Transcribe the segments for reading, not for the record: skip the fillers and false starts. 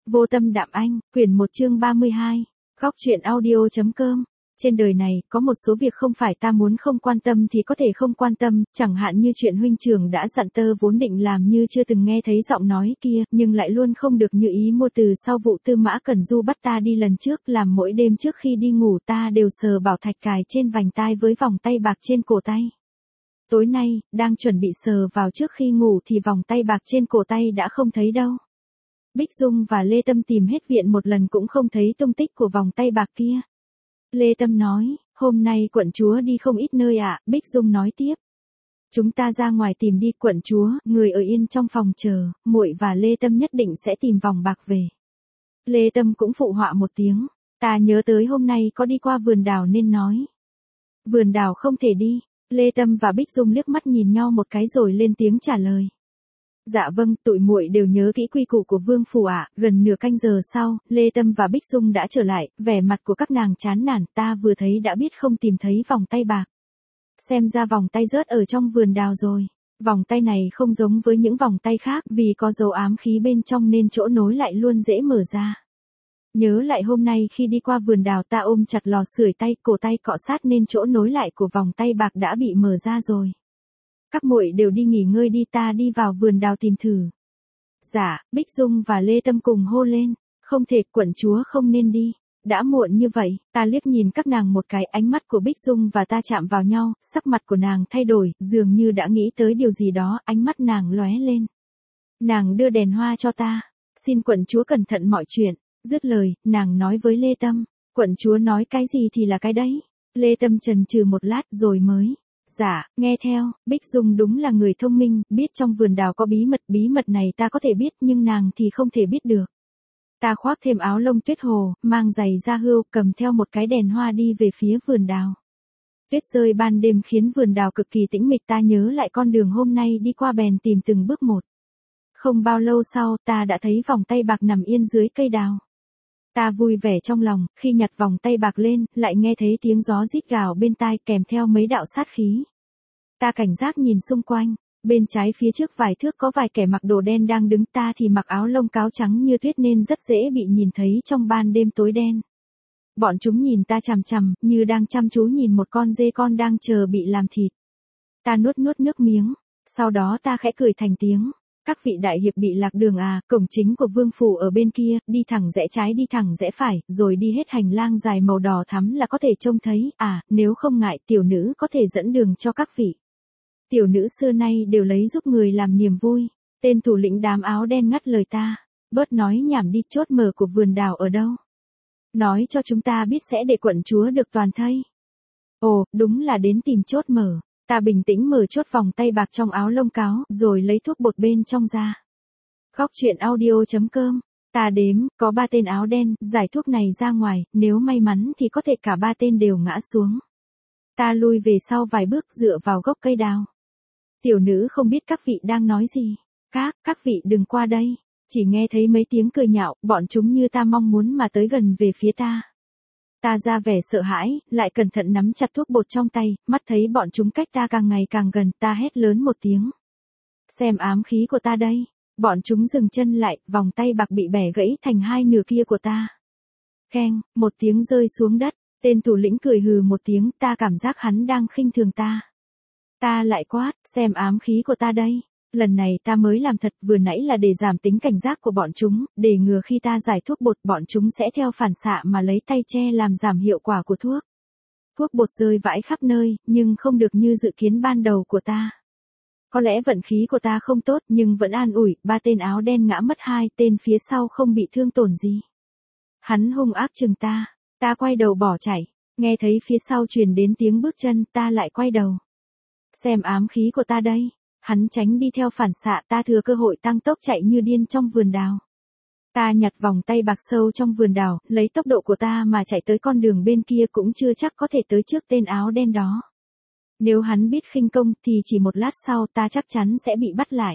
Vô tâm đạm anh, quyển 1 chương 32, góc truyện audio.com. Trên đời này, có một số việc không phải ta muốn không quan tâm thì có thể không quan tâm, chẳng hạn như chuyện huynh trưởng đã dặn tơ vốn định làm như chưa từng nghe thấy giọng nói kia, nhưng lại luôn không được như ý mua từ sau vụ Tư Mã Cẩn Du bắt ta đi lần trước, làm mỗi đêm trước khi đi ngủ ta đều sờ bảo thạch cài trên vành tai với vòng tay bạc trên cổ tay. Tối nay, đang chuẩn bị sờ vào trước khi ngủ thì vòng tay bạc trên cổ tay đã không thấy đâu. Bích Dung và Lê Tâm tìm hết viện một lần cũng không thấy tung tích của vòng tay bạc kia. Lê Tâm nói, hôm nay quận chúa đi không ít nơi ạ. Bích Dung nói tiếp. Chúng ta ra ngoài tìm đi quận chúa, người ở yên trong phòng chờ, muội và Lê Tâm nhất định sẽ tìm vòng bạc về. Lê Tâm cũng phụ họa một tiếng, ta nhớ tới hôm nay có đi qua vườn đào nên nói. Vườn đào không thể đi. Lê Tâm và Bích Dung liếc mắt nhìn nhau một cái rồi lên tiếng trả lời. Dạ vâng, tụi muội đều nhớ kỹ quy củ của Vương phủ ạ. Gần nửa canh giờ sau, Lê Tâm và Bích Dung đã trở lại, vẻ mặt của các nàng chán nản, ta vừa thấy đã biết không tìm thấy vòng tay bạc. Xem ra vòng tay rớt ở trong vườn đào rồi. Vòng tay này không giống với những vòng tay khác vì có dấu ám khí bên trong nên chỗ nối lại luôn dễ mở ra. Nhớ lại hôm nay khi đi qua vườn đào ta ôm chặt lò sưởi tay, cổ tay cọ sát nên chỗ nối lại của vòng tay bạc đã bị mở ra rồi. Các muội đều đi nghỉ ngơi đi, ta đi vào vườn đào tìm thử. Dạ, Bích Dung và Lê Tâm cùng hô lên, không thể, quận chúa không nên đi. Đã muộn như vậy, ta liếc nhìn các nàng một cái, ánh mắt của Bích Dung và ta chạm vào nhau, sắc mặt của nàng thay đổi, dường như đã nghĩ tới điều gì đó, ánh mắt nàng lóe lên. Nàng đưa đèn hoa cho ta, xin quận chúa cẩn thận mọi chuyện. Dứt lời, nàng nói với Lê Tâm, quận chúa nói cái gì thì là cái đấy. Lê Tâm chần chừ một lát rồi mới. Dạ, nghe theo. Bích Dung đúng là người thông minh, biết trong vườn đào có bí mật này ta có thể biết nhưng nàng thì không thể biết được. Ta khoác thêm áo lông tuyết hồ, mang giày da hươu, cầm theo một cái đèn hoa đi về phía vườn đào. Tuyết rơi ban đêm khiến vườn đào cực kỳ tĩnh mịch, ta nhớ lại con đường hôm nay đi qua bèn tìm từng bước một. Không bao lâu sau, ta đã thấy vòng tay bạc nằm yên dưới cây đào. Ta vui vẻ trong lòng, khi nhặt vòng tay bạc lên, lại nghe thấy tiếng gió rít gào bên tai kèm theo mấy đạo sát khí. Ta cảnh giác nhìn xung quanh, bên trái phía trước vài thước có vài kẻ mặc đồ đen đang đứng, ta thì mặc áo lông cáo trắng như tuyết nên rất dễ bị nhìn thấy trong ban đêm tối đen. Bọn chúng nhìn ta chằm chằm, như đang chăm chú nhìn một con dê con đang chờ bị làm thịt. Ta nuốt nước miếng, sau đó ta khẽ cười thành tiếng. Các vị đại hiệp bị lạc đường à, cổng chính của vương phủ ở bên kia, đi thẳng rẽ trái đi thẳng rẽ phải, rồi đi hết hành lang dài màu đỏ thắm là có thể trông thấy, à, nếu không ngại tiểu nữ có thể dẫn đường cho các vị. Tiểu nữ xưa nay đều lấy giúp người làm niềm vui. Tên thủ lĩnh đám áo đen ngắt lời ta, bớt nói nhảm đi, chốt mở của vườn đào ở đâu. Nói cho chúng ta biết sẽ để quận chúa được toàn thây. Ồ, đúng là đến tìm chốt mở. Ta bình tĩnh mở chốt vòng tay bạc trong áo lông cáo, rồi lấy thuốc bột bên trong ra. Góc truyện audio.com. Ta đếm, có 3 tên áo đen, giải thuốc này ra ngoài, nếu may mắn thì có thể cả 3 tên đều ngã xuống. Ta lui về sau vài bước dựa vào gốc cây đào. Tiểu nữ không biết các vị đang nói gì. Các vị đừng qua đây. Chỉ nghe thấy mấy tiếng cười nhạo, bọn chúng như ta mong muốn mà tới gần về phía ta. Ta ra vẻ sợ hãi, lại cẩn thận nắm chặt thuốc bột trong tay, mắt thấy bọn chúng cách ta càng ngày càng gần, ta hét lớn một tiếng. Xem ám khí của ta đây. Bọn chúng dừng chân lại, vòng tay bạc bị bẻ gãy thành hai nửa kia của ta. Keng, một tiếng rơi xuống đất, tên thủ lĩnh cười hừ một tiếng, ta cảm giác hắn đang khinh thường ta. Ta lại quát, xem ám khí của ta đây. Lần này ta mới làm thật, vừa nãy là để giảm tính cảnh giác của bọn chúng, để ngừa khi ta giải thuốc bột bọn chúng sẽ theo phản xạ mà lấy tay che làm giảm hiệu quả của thuốc. Thuốc bột rơi vãi khắp nơi, nhưng không được như dự kiến ban đầu của ta. Có lẽ vận khí của ta không tốt nhưng vẫn an ủi, 3 tên áo đen ngã mất, 2 tên phía sau không bị thương tổn gì. Hắn hung ác chừng ta quay đầu bỏ chạy, nghe thấy phía sau truyền đến tiếng bước chân, ta lại quay đầu. Xem ám khí của ta đây. Hắn tránh đi theo phản xạ, ta thừa cơ hội tăng tốc chạy như điên trong vườn đào. Ta nhặt vòng tay bạc sâu trong vườn đào, lấy tốc độ của ta mà chạy tới con đường bên kia cũng chưa chắc có thể tới trước tên áo đen đó. Nếu hắn biết khinh công thì chỉ một lát sau ta chắc chắn sẽ bị bắt lại.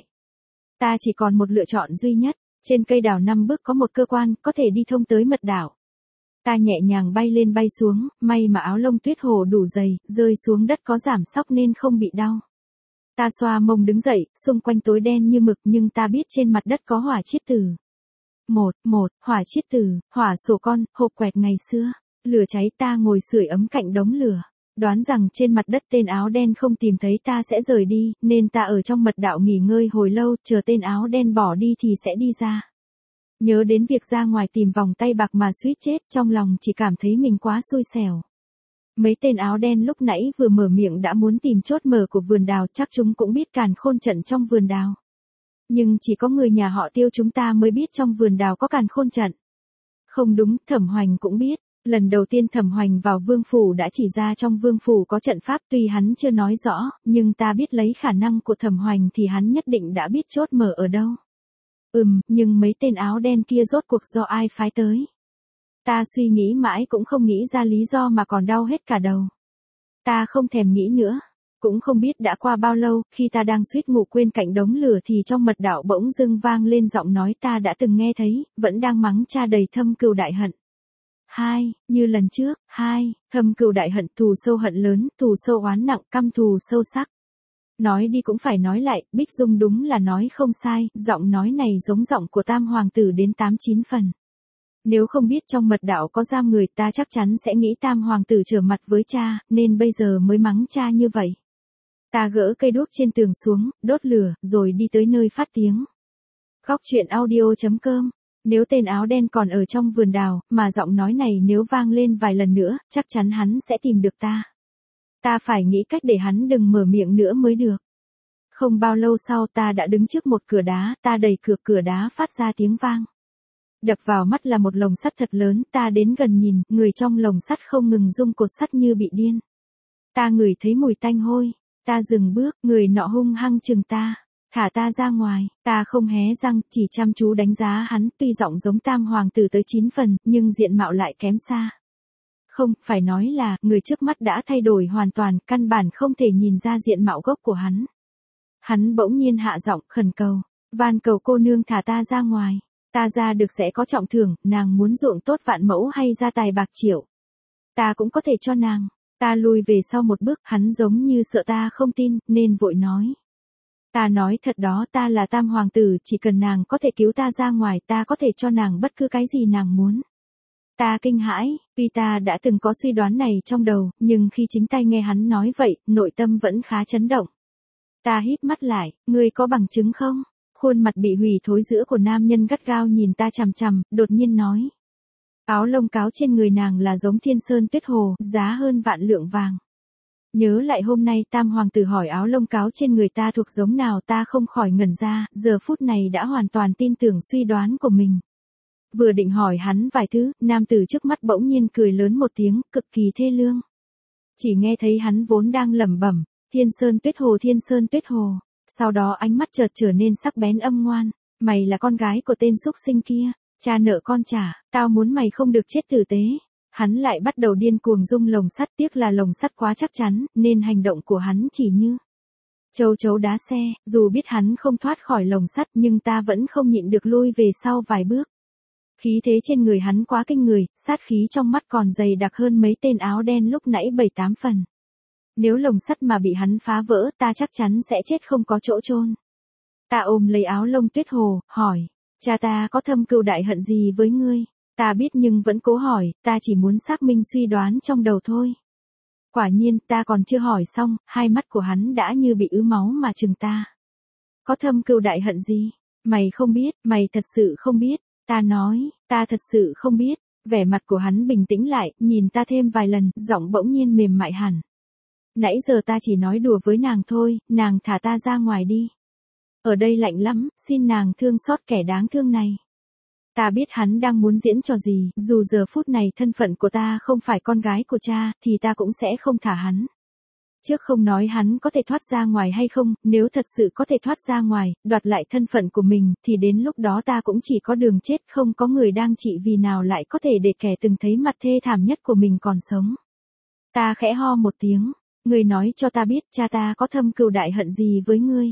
Ta chỉ còn một lựa chọn duy nhất, trên cây đào 5 bước có một cơ quan, có thể đi thông tới mật đảo. Ta nhẹ nhàng bay lên bay xuống, may mà áo lông tuyết hồ đủ dày, rơi xuống đất có giảm sóc nên không bị đau. Ta xoa mông đứng dậy, xung quanh tối đen như mực nhưng ta biết trên mặt đất có hỏa chiết tử. Một, hỏa chiết tử, hỏa sổ con, hộp quẹt ngày xưa. Lửa cháy ta ngồi sưởi ấm cạnh đống lửa. Đoán rằng trên mặt đất tên áo đen không tìm thấy ta sẽ rời đi, nên ta ở trong mật đạo nghỉ ngơi hồi lâu, chờ tên áo đen bỏ đi thì sẽ đi ra. Nhớ đến việc ra ngoài tìm vòng tay bạc mà suýt chết, trong lòng chỉ cảm thấy mình quá xui xẻo. Mấy tên áo đen lúc nãy vừa mở miệng đã muốn tìm chốt mở của vườn đào, chắc chúng cũng biết càn khôn trận trong vườn đào. Nhưng chỉ có người nhà họ Tiêu chúng ta mới biết trong vườn đào có càn khôn trận. Không đúng, Thẩm Hoành cũng biết. Lần đầu tiên Thẩm Hoành vào vương phủ đã chỉ ra trong vương phủ có trận pháp, tuy hắn chưa nói rõ, nhưng ta biết lấy khả năng của Thẩm Hoành thì hắn nhất định đã biết chốt mở ở đâu. Nhưng mấy tên áo đen kia rốt cuộc do ai phái tới? Ta suy nghĩ mãi cũng không nghĩ ra lý do mà còn đau hết cả đầu. Ta không thèm nghĩ nữa. Cũng không biết đã qua bao lâu, khi ta đang suýt ngủ quên cạnh đống lửa thì trong mật đạo bỗng dưng vang lên giọng nói ta đã từng nghe thấy, vẫn đang mắng cha đầy thâm cừu đại hận. Như lần trước, thâm cừu đại hận, thù sâu hận lớn, thù sâu oán nặng, căm thù sâu sắc. Nói đi cũng phải nói lại, Bích Dung đúng là nói không sai, giọng nói này giống giọng của Tam Hoàng tử đến 8-9 phần. Nếu không biết trong mật đạo có giam người ta chắc chắn sẽ nghĩ Tam Hoàng tử trở mặt với cha, nên bây giờ mới mắng cha như vậy. Ta gỡ cây đuốc trên tường xuống, đốt lửa, rồi đi tới nơi phát tiếng. Góc truyện audio.com. Nếu tên áo đen còn ở trong vườn đào, mà giọng nói này nếu vang lên vài lần nữa, chắc chắn hắn sẽ tìm được ta. Ta phải nghĩ cách để hắn đừng mở miệng nữa mới được. Không bao lâu sau ta đã đứng trước một cửa đá, ta đẩy cửa đá phát ra tiếng vang. Đập vào mắt là một lồng sắt thật lớn, ta đến gần nhìn, người trong lồng sắt không ngừng rung cột sắt như bị điên. Ta ngửi thấy mùi tanh hôi, ta dừng bước, người nọ hung hăng chừng ta. Thả ta ra ngoài, ta không hé răng, chỉ chăm chú đánh giá hắn, tuy giọng giống Tam Hoàng tử tới 9 phần, nhưng diện mạo lại kém xa. Không, phải nói là, người trước mắt đã thay đổi hoàn toàn, căn bản không thể nhìn ra diện mạo gốc của hắn. Hắn bỗng nhiên hạ giọng, khẩn cầu, van cầu cô nương thả ta ra ngoài, ta ra được sẽ có trọng thưởng, nàng muốn ruộng tốt vạn mẫu hay gia tài bạc triệu. Ta cũng có thể cho nàng, ta lùi về sau một bước, hắn giống như sợ ta không tin, nên vội nói. Ta nói thật đó, ta là Tam Hoàng tử, chỉ cần nàng có thể cứu ta ra ngoài, ta có thể cho nàng bất cứ cái gì nàng muốn. Ta kinh hãi, tuy ta đã từng có suy đoán này trong đầu, nhưng khi chính tay nghe hắn nói vậy, nội tâm vẫn khá chấn động. Ta híp mắt lại, ngươi có bằng chứng không? Khuôn mặt bị hủy thối giữa của nam nhân gắt gao nhìn ta chằm chằm, đột nhiên nói. Áo lông cáo trên người nàng là giống Thiên Sơn Tuyết Hồ, giá hơn vạn lượng vàng. Nhớ lại hôm nay Tam Hoàng tử hỏi áo lông cáo trên người ta thuộc giống nào, ta không khỏi ngẩn ra, giờ phút này đã hoàn toàn tin tưởng suy đoán của mình. Vừa định hỏi hắn vài thứ, nam tử trước mắt bỗng nhiên cười lớn một tiếng, cực kỳ thê lương. Chỉ nghe thấy hắn vốn đang lẩm bẩm, Thiên Sơn Tuyết Hồ, Thiên Sơn Tuyết Hồ. Sau đó ánh mắt chợt trở nên sắc bén âm ngoan, mày là con gái của tên súc sinh kia, cha nợ con trả, tao muốn mày không được chết tử tế. Hắn lại bắt đầu điên cuồng rung lồng sắt, tiếc là lồng sắt quá chắc chắn, nên hành động của hắn chỉ như châu chấu đá xe, dù biết hắn không thoát khỏi lồng sắt nhưng ta vẫn không nhịn được lui về sau vài bước. Khí thế trên người hắn quá kinh người, sát khí trong mắt còn dày đặc hơn mấy tên áo đen lúc nãy 7-8 phần. Nếu lồng sắt mà bị hắn phá vỡ, ta chắc chắn sẽ chết không có chỗ chôn. Ta ôm lấy áo lông Tuyết Hồ, hỏi, cha ta có thâm cừu đại hận gì với ngươi? Ta biết nhưng vẫn cố hỏi, ta chỉ muốn xác minh suy đoán trong đầu thôi. Quả nhiên, ta còn chưa hỏi xong, hai mắt của hắn đã như bị ứ máu mà trừng ta. Có thâm cừu đại hận gì? Mày không biết, mày thật sự không biết. Ta nói, ta thật sự không biết. Vẻ mặt của hắn bình tĩnh lại, nhìn ta thêm vài lần, giọng bỗng nhiên mềm mại hẳn. Nãy giờ ta chỉ nói đùa với nàng thôi, nàng thả ta ra ngoài đi. Ở đây lạnh lắm, xin nàng thương xót kẻ đáng thương này. Ta biết hắn đang muốn diễn trò gì, dù giờ phút này thân phận của ta không phải con gái của cha, thì ta cũng sẽ không thả hắn. Trước không nói hắn có thể thoát ra ngoài hay không, nếu thật sự có thể thoát ra ngoài, đoạt lại thân phận của mình, thì đến lúc đó ta cũng chỉ có đường chết, không có người đang trị vì nào lại có thể để kẻ từng thấy mặt thê thảm nhất của mình còn sống. Ta khẽ ho một tiếng, ngươi nói cho ta biết cha ta có thâm cừu đại hận gì với ngươi.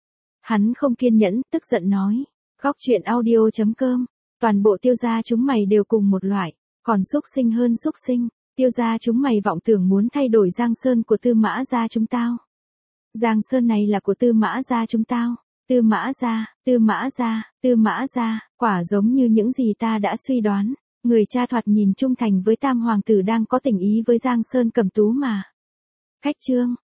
Hắn không kiên nhẫn, tức giận nói, góc truyện audio.com. Toàn bộ Tiêu gia chúng mày đều cùng một loại, còn xúc sinh hơn xúc sinh. Tiêu gia chúng mày vọng tưởng muốn thay đổi Giang Sơn của Tư Mã gia chúng tao. Giang Sơn này là của Tư Mã gia chúng tao. Tư Mã Gia, quả giống như những gì ta đã suy đoán. Người cha thoạt nhìn trung thành với Tam hoàng tử đang có tình ý với Giang Sơn Cẩm Tú mà. Khách Trương,